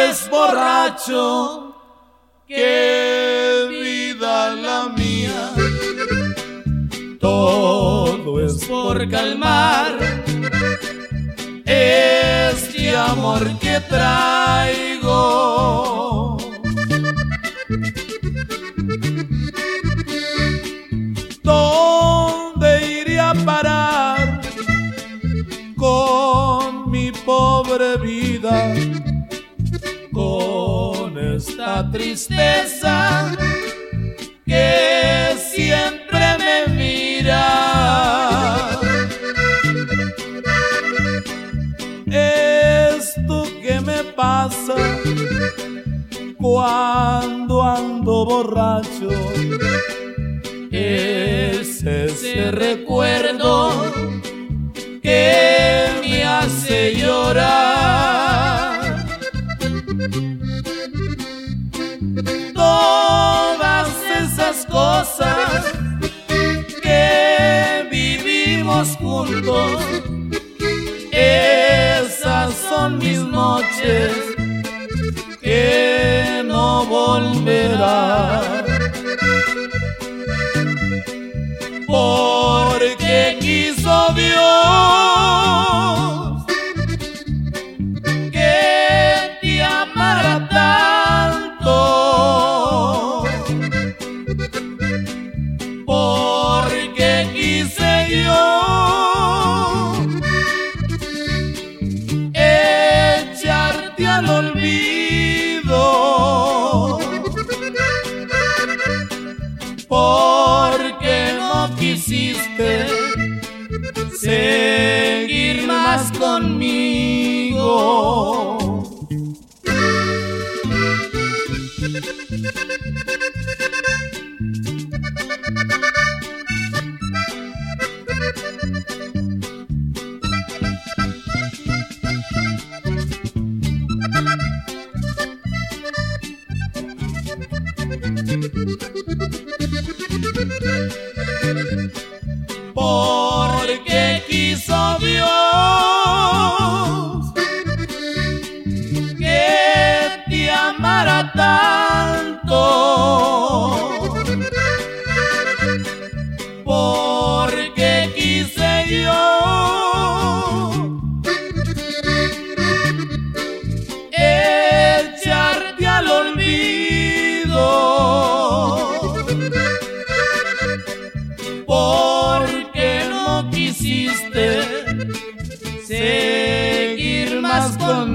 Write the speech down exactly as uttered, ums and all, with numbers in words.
es borracho, qué vida la mía. Todo es por calmar este amor que traigo. ¿Dónde iré a parar con mi pobre vida? Con esta tristeza que siempre me mira. Esto que me pasa cuando ando borracho es ese recuerdo que me hace llorar. Todas esas cosas que vivimos juntos, esas son mis noches que no volverán. Porque quiso Dios que te amara tanto, porque quise yo echarte al olvido, porque no quisiste seguir más conmigo. Porque quiso Dios que te amara tanto, porque quise yo echarte al olvido, porque no quisiste seguir más conmigo.